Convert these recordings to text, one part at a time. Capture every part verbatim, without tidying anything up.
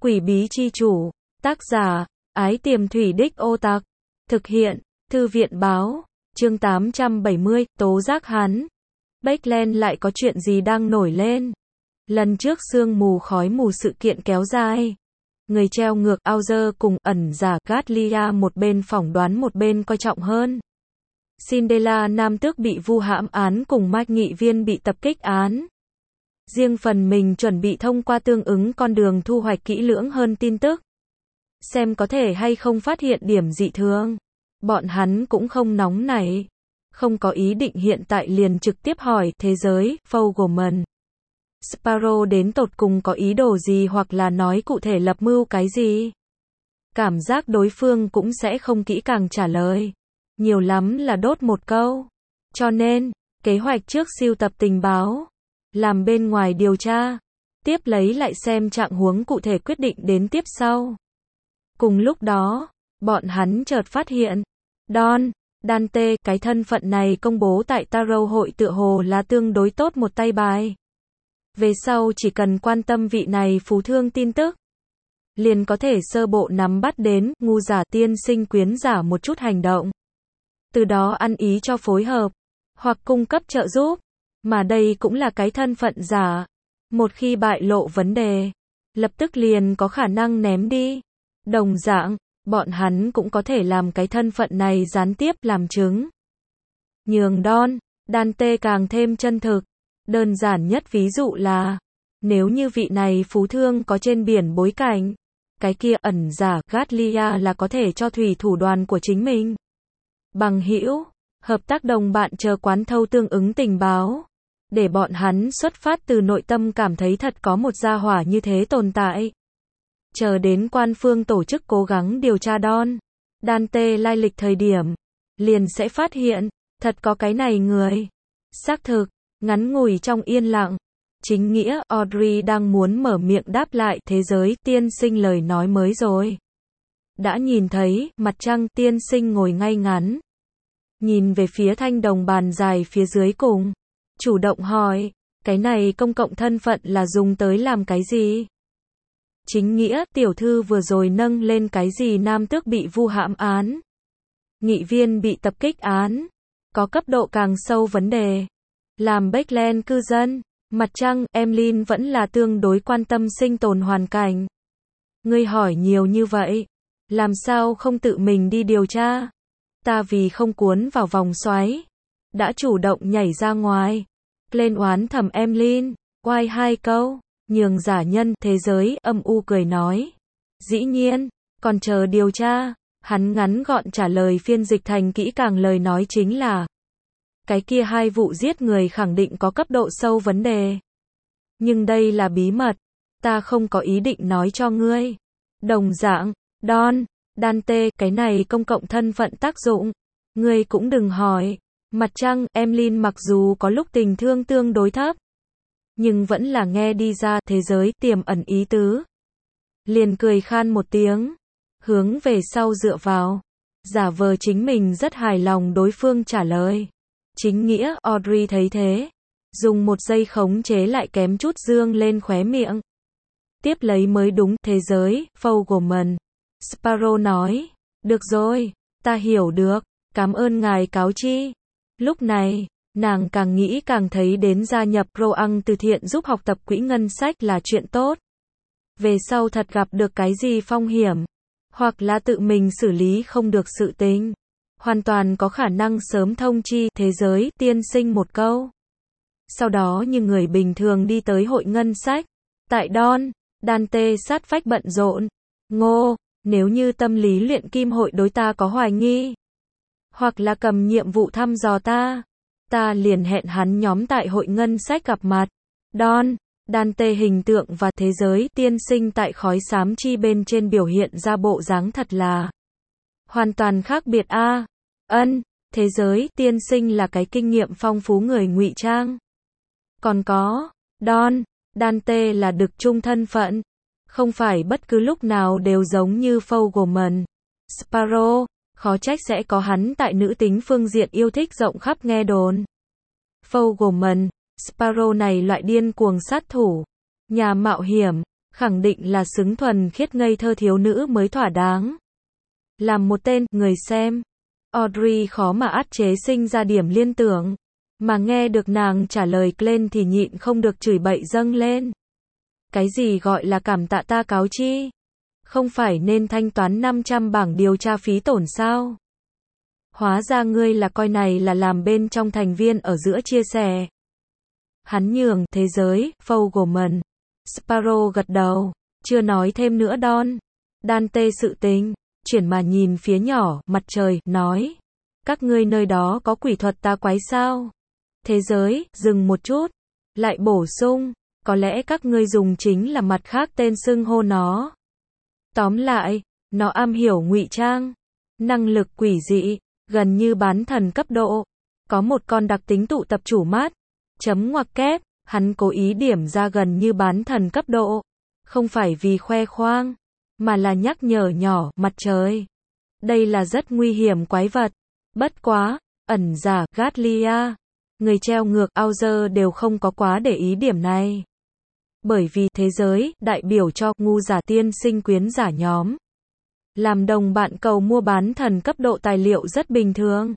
Quỷ bí chi chủ, tác giả, Ái Tiềm Thủy Đích Ô Tặc, thực hiện, Thư viện báo, chương tám trăm bảy mươi, tố giác hắn. Baekhyun lại có chuyện gì đang nổi lên? Lần trước sương mù khói mù sự kiện kéo dài. Người treo ngược Auger cùng ẩn giả Gatlia một bên phỏng đoán một bên coi trọng hơn. Cinderella nam tước bị vu hãm án cùng Mạch Nghị Viên bị tập kích án. Riêng phần mình chuẩn bị thông qua tương ứng con đường thu hoạch kỹ lưỡng hơn tin tức. Xem có thể hay không phát hiện điểm dị thường. Bọn hắn cũng không nóng nảy. Không có ý định hiện tại liền trực tiếp hỏi thế giới, Fogelman. Sparrow đến tột cùng có ý đồ gì hoặc là nói cụ thể lập mưu cái gì. Cảm giác đối phương cũng sẽ không kỹ càng trả lời. Nhiều lắm là đốt một câu. Cho nên, kế hoạch trước sưu tập tình báo. Làm bên ngoài điều tra. Tiếp lấy lại xem trạng huống cụ thể quyết định đến tiếp sau. Cùng lúc đó, bọn hắn chợt phát hiện. Don, Dante, cái thân phận này công bố tại Tarot hội tựa hồ là tương đối tốt một tay bài. Về sau chỉ cần quan tâm vị này phú thương tin tức. Liền có thể sơ bộ nắm bắt đến, ngu giả tiên sinh quyến giả một chút hành động. Từ đó ăn ý cho phối hợp. Hoặc cung cấp trợ giúp. Mà đây cũng là cái thân phận giả. Một khi bại lộ vấn đề. Lập tức liền có khả năng ném đi. Đồng dạng, bọn hắn cũng có thể làm cái thân phận này gián tiếp làm chứng. Nhường Don, Dante càng thêm chân thực. Đơn giản nhất ví dụ là, nếu như vị này phú thương có trên biển bối cảnh, cái kia ẩn giả Gatlia là có thể cho thủy thủ đoàn của chính mình. Bằng hữu, hợp tác đồng bạn chờ quán thâu tương ứng tình báo. Để bọn hắn xuất phát từ nội tâm cảm thấy thật có một gia hỏa như thế tồn tại. Chờ đến quan phương tổ chức cố gắng điều tra Don, Dante lai lịch thời điểm, liền sẽ phát hiện, thật có cái này người. Xác thực, ngắn ngủi trong yên lặng, chính nghĩa Audrey đang muốn mở miệng đáp lại thế giới tiên sinh lời nói mới rồi. Đã nhìn thấy, mặt trăng tiên sinh ngồi ngay ngắn. Nhìn về phía thanh đồng bàn dài phía dưới cùng. Chủ động hỏi, cái này công cộng thân phận là dùng tới làm cái gì? Chính nghĩa, tiểu thư vừa rồi nâng lên cái gì nam tước bị vu hãm án. Nghị viên bị tập kích án. Có cấp độ càng sâu vấn đề. Làm Baekhyun cư dân, mặt trăng, Emlyn vẫn là tương đối quan tâm sinh tồn hoàn cảnh. Ngươi hỏi nhiều như vậy. Làm sao không tự mình đi điều tra? Ta vì không cuốn vào vòng xoáy. Đã chủ động nhảy ra ngoài. Lên oán thầm Emlyn, oai hai câu, nhường giả nhân, thế giới, âm u cười nói. Dĩ nhiên, còn chờ điều tra, hắn ngắn gọn trả lời phiên dịch thành kỹ càng lời nói chính là. Cái kia hai vụ giết người khẳng định có cấp độ sâu vấn đề. Nhưng đây là bí mật, ta không có ý định nói cho ngươi. Đồng dạng, Don, Dante, cái này công cộng thân phận tác dụng, ngươi cũng đừng hỏi. Mặt trăng, Emlyn mặc dù có lúc tình thương tương đối thấp, nhưng vẫn là nghe đi ra thế giới tiềm ẩn ý tứ. Liền cười khan một tiếng, hướng về sau dựa vào, giả vờ chính mình rất hài lòng đối phương trả lời. Chính nghĩa, Audrey thấy thế, dùng một giây khống chế lại kém chút dương lên khóe miệng. Tiếp lấy mới đúng, thế giới, Fogelman. Sparrow nói, được rồi, ta hiểu được, cảm ơn ngài cáo chi. Lúc này, nàng càng nghĩ càng thấy đến gia nhập Roang từ thiện giúp học tập quỹ ngân sách là chuyện tốt. Về sau thật gặp được cái gì phong hiểm, hoặc là tự mình xử lý không được sự tình, hoàn toàn có khả năng sớm thông chi thế giới tiên sinh một câu. Sau đó như người bình thường đi tới hội ngân sách. Tại Don, Dante sát phách bận rộn. Ngô, nếu như tâm lý luyện kim hội đối ta có hoài nghi, hoặc là cầm nhiệm vụ thăm dò ta, ta liền hẹn hắn nhóm tại hội ngân sách gặp mặt. Don, Dante hình tượng và thế giới tiên sinh tại khói xám chi bên trên biểu hiện ra bộ dáng thật là hoàn toàn khác biệt a. À, ân, thế giới tiên sinh là cái kinh nghiệm phong phú người ngụy trang. Còn có, Don, Dante là đực trung thân phận, không phải bất cứ lúc nào đều giống như Fogelman. Sparrow, khó trách sẽ có hắn tại nữ tính phương diện yêu thích rộng khắp nghe đồn. Fogelman, Sparrow này loại điên cuồng sát thủ, nhà mạo hiểm, khẳng định là xứng thuần khiết ngây thơ thiếu nữ mới thỏa đáng. Làm một tên, người xem, Audrey khó mà át chế sinh ra điểm liên tưởng, mà nghe được nàng trả lời Glenn thì nhịn không được chửi bậy dâng lên. Cái gì gọi là cảm tạ ta cáo chi? Không phải nên thanh toán năm trăm bảng điều tra phí tổn sao? Hóa ra ngươi là coi này là làm bên trong thành viên ở giữa chia sẻ. Hắn nhường, thế giới, Fogelman. Sparrow gật đầu, chưa nói thêm nữa Don. Dante sự tình, chuyển mà nhìn phía nhỏ, mặt trời, nói. Các ngươi nơi đó có quỷ thuật ta quái sao? Thế giới, dừng một chút, lại bổ sung, có lẽ các ngươi dùng chính là mặt khác tên xưng hô nó. Tóm lại, nó am hiểu ngụy trang, năng lực quỷ dị, gần như bán thần cấp độ, có một con đặc tính tụ tập chủ mắt, chấm ngoặc kép, hắn cố ý điểm ra gần như bán thần cấp độ, không phải vì khoe khoang, mà là nhắc nhở nhỏ, mặt trời. Đây là rất nguy hiểm quái vật, bất quá, ẩn giả, Gatlia, người treo ngược, Auger đều không có quá để ý điểm này. Bởi vì thế giới, đại biểu cho ngu giả tiên sinh quyến giả nhóm. Làm đồng bạn cầu mua bán thần cấp độ tài liệu rất bình thường.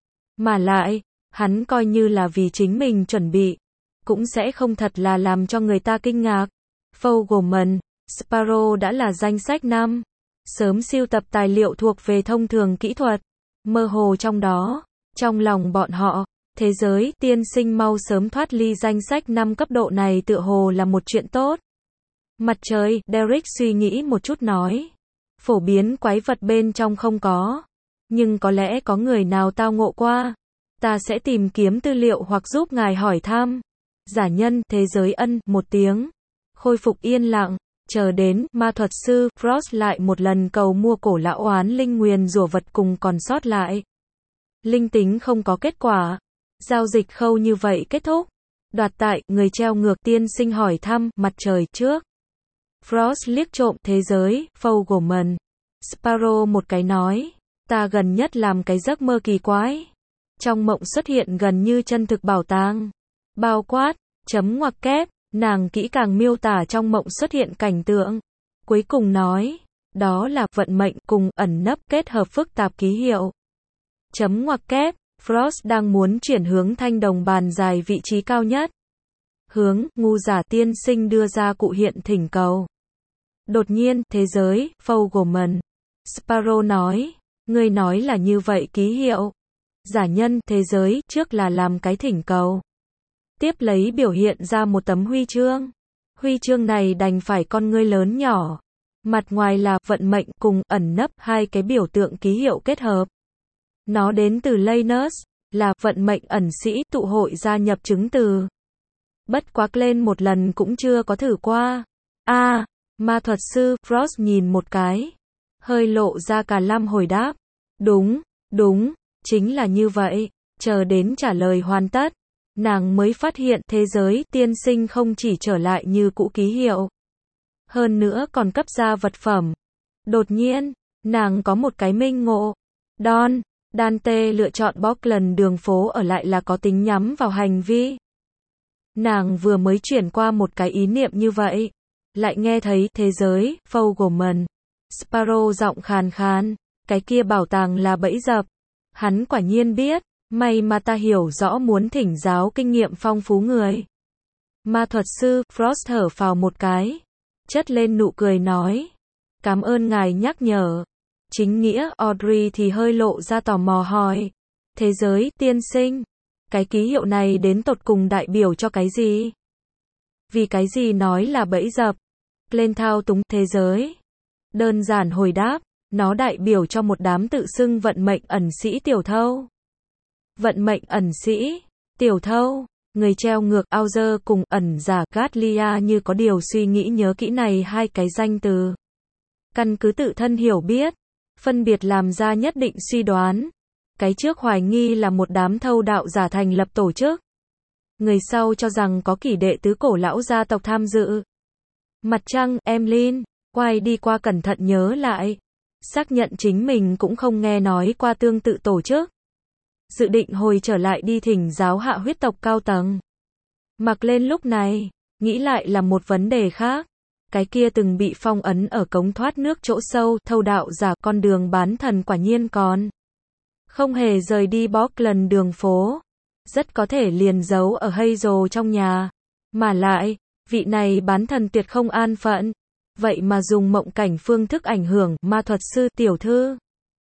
Mà lại, hắn coi như là vì chính mình chuẩn bị, cũng sẽ không thật là làm cho người ta kinh ngạc. Fogelman, Sparrow đã là danh sách năm. Sớm sưu tập tài liệu thuộc về thông thường kỹ thuật. Mơ hồ trong đó, trong lòng bọn họ, thế giới, tiên sinh mau sớm thoát ly danh sách năm cấp độ này tựa hồ là một chuyện tốt. Mặt trời, Derek suy nghĩ một chút nói. Phổ biến quái vật bên trong không có. Nhưng có lẽ có người nào tao ngộ qua. Ta sẽ tìm kiếm tư liệu hoặc giúp ngài hỏi thăm. Giả nhân, thế giới ân, một tiếng. Khôi phục yên lặng. Chờ đến, ma thuật sư, Frost lại một lần cầu mua cổ lão oán linh nguyền rủa vật cùng còn sót lại. Linh tính không có kết quả. Giao dịch khâu như vậy kết thúc. Đoạt tại, người treo ngược tiên sinh hỏi thăm, mặt trời trước. Frost liếc trộm thế giới, Fogelman. Sparrow một cái nói. Ta gần nhất làm cái giấc mơ kỳ quái. Trong mộng xuất hiện gần như chân thực bảo tàng. Bao quát, chấm ngoặc kép, nàng kỹ càng miêu tả trong mộng xuất hiện cảnh tượng. Cuối cùng nói, đó là vận mệnh cùng ẩn nấp kết hợp phức tạp ký hiệu. Chấm ngoặc kép, Frost đang muốn chuyển hướng thanh đồng bàn dài vị trí cao nhất. Hướng, ngu giả tiên sinh đưa ra cụ hiện thỉnh cầu. Đột nhiên, thế giới, Fogelman. Sparrow nói, ngươi nói là như vậy ký hiệu. Giả nhân, thế giới, trước là làm cái thỉnh cầu. Tiếp lấy biểu hiện ra một tấm huy chương. Huy chương này đành phải con ngươi lớn nhỏ. Mặt ngoài là vận mệnh cùng ẩn nấp hai cái biểu tượng ký hiệu kết hợp. Nó đến từ Lanus, là vận mệnh ẩn sĩ tụ hội gia nhập chứng từ. Bất quá lên một lần cũng chưa có thử qua. A, à, ma thuật sư, Frost nhìn một cái. Hơi lộ ra cả lăm hồi đáp. Đúng, đúng, chính là như vậy. Chờ đến trả lời hoàn tất. Nàng mới phát hiện thế giới tiên sinh không chỉ trở lại như cũ ký hiệu. Hơn nữa còn cấp ra vật phẩm. Đột nhiên, nàng có một cái minh ngộ. Don, Dante lựa chọn Bockland đường phố ở lại là có tính nhắm vào hành vi. Nàng vừa mới chuyển qua một cái ý niệm như vậy. Lại nghe thấy thế giới, Fogelman. Sparrow giọng khàn khàn. Cái kia bảo tàng là bẫy dập. Hắn quả nhiên biết. May mà ta hiểu rõ muốn thỉnh giáo kinh nghiệm phong phú người. Ma thuật sư, Frost thở phào một cái. Chất lên nụ cười nói. Cảm ơn ngài nhắc nhở. Chính nghĩa, Audrey thì hơi lộ ra tò mò hỏi. Thế giới, tiên sinh. Cái ký hiệu này đến tột cùng đại biểu cho cái gì? Vì cái gì nói là bẫy dập? Lên thao túng thế giới. Đơn giản hồi đáp. Nó đại biểu cho một đám tự xưng vận mệnh ẩn sĩ tiểu thâu. Vận mệnh ẩn sĩ, tiểu thâu, người treo ngược Auger cùng ẩn giả Gatlia như có điều suy nghĩ nhớ kỹ này hai cái danh từ. Căn cứ tự thân hiểu biết, phân biệt làm ra nhất định suy đoán. Cái trước hoài nghi là một đám thâu đạo giả thành lập tổ chức. Người sau cho rằng có kỷ đệ tứ cổ lão gia tộc tham dự. Mặt trăng, Emlyn, quay đi qua cẩn thận nhớ lại. Xác nhận chính mình cũng không nghe nói qua tương tự tổ chức. Dự định hồi trở lại đi thỉnh giáo hạ huyết tộc cao tầng. Mặc lên lúc này, nghĩ lại là một vấn đề khác. cái kia từng bị phong ấn ở cống thoát nước chỗ sâu, thâu đạo giả, con đường bán thần quả nhiên còn không hề rời đi Portland đường phố. Rất có thể liền giấu ở Hazel trong nhà. Mà lại, vị này bán thần tuyệt không an phận. Vậy mà dùng mộng cảnh phương thức ảnh hưởng ma thuật sư tiểu thư.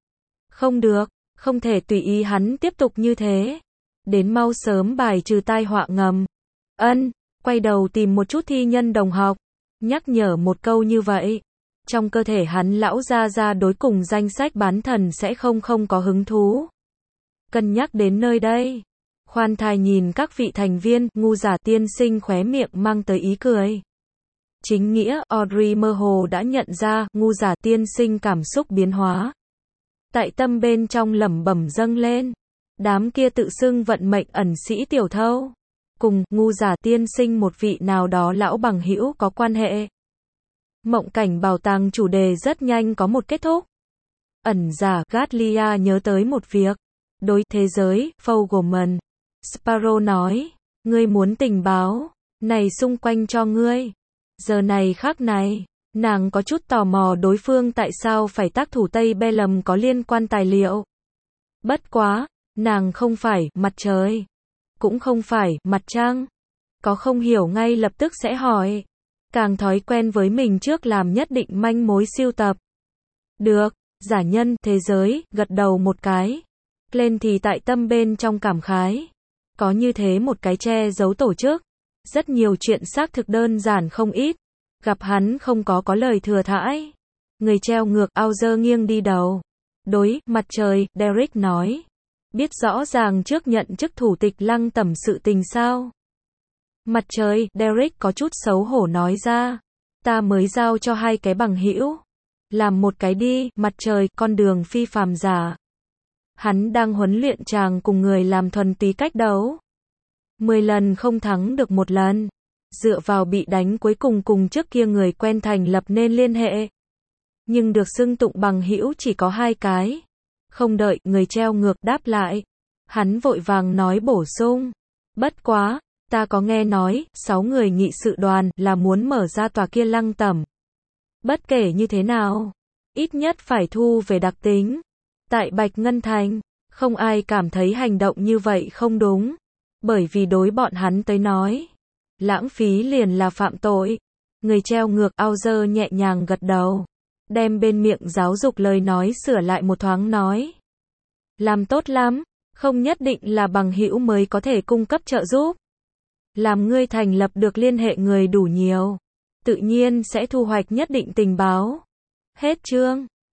Không được, không thể tùy ý hắn tiếp tục như thế. Đến mau sớm bài trừ tai họa ngầm. Ân, quay đầu tìm một chút thi nhân đồng học. Nhắc nhở một câu như vậy. Trong cơ thể hắn lão gia gia đối cùng danh sách bán thần sẽ không không có hứng thú. Cân nhắc đến nơi đây. Khoan thai nhìn các vị thành viên, ngu giả tiên sinh khóe miệng mang tới ý cười. Chính nghĩa, Audrey mơ hồ đã nhận ra, ngu giả tiên sinh cảm xúc biến hóa. Tại tâm bên trong lẩm bẩm dâng lên. Đám kia tự xưng vận mệnh ẩn sĩ tiểu thâu. Cùng, ngu giả tiên sinh một vị nào đó lão bằng hữu có quan hệ. Mộng cảnh bảo tàng chủ đề rất nhanh có một kết thúc. Ẩn giả, Gatlia nhớ tới một việc. Đối thế giới, Fogelman. Sparrow nói, ngươi muốn tình báo, này xung quanh cho ngươi. Giờ này khắc này, nàng có chút tò mò đối phương tại sao phải tác thủ Tây Bellum có liên quan tài liệu. Bất quá, nàng không phải mặt trời, cũng không phải mặt trăng. Có không hiểu ngay lập tức sẽ hỏi. Càng thói quen với mình trước làm nhất định manh mối siêu tập. Được, giả nhân thế giới, gật đầu một cái. Lên thì tại tâm bên trong cảm khái. Có như thế một cái che giấu tổ chức. Rất nhiều chuyện xác thực đơn giản không ít. Gặp hắn không có có lời thừa thãi. Người treo ngược Auger nghiêng đi đầu. Đối, mặt trời, Derek nói. Biết rõ ràng trước nhận chức thủ tịch lăng tẩm sự tình sao? Mặt trời, Derek có chút xấu hổ nói ra. Ta mới giao cho hai cái bằng hữu. Làm một cái đi, mặt trời, con đường phi phàm giả. Hắn đang huấn luyện chàng cùng người làm thuần túy cách đấu. Mười lần không thắng được một lần. Dựa vào bị đánh cuối cùng cùng trước kia người quen thành lập nên liên hệ. Nhưng được xưng tụng bằng hữu chỉ có hai cái. Không đợi người treo ngược đáp lại. Hắn vội vàng nói bổ sung. Bất quá, ta có nghe nói, sáu người nghị sự đoàn là muốn mở ra tòa kia lăng tẩm. Bất kể như thế nào, ít nhất phải thu về đặc tính. Tại Bạch Ngân Thành, không ai cảm thấy hành động như vậy không đúng. Bởi vì đối bọn hắn tới nói, lãng phí liền là phạm tội. Người treo ngược Auger nhẹ nhàng gật đầu. Đem bên miệng giáo dục lời nói sửa lại một thoáng nói. Làm tốt lắm, không nhất định là bằng hữu mới có thể cung cấp trợ giúp. Làm ngươi thành lập được liên hệ người đủ nhiều, tự nhiên sẽ thu hoạch nhất định tình báo. Hết chương.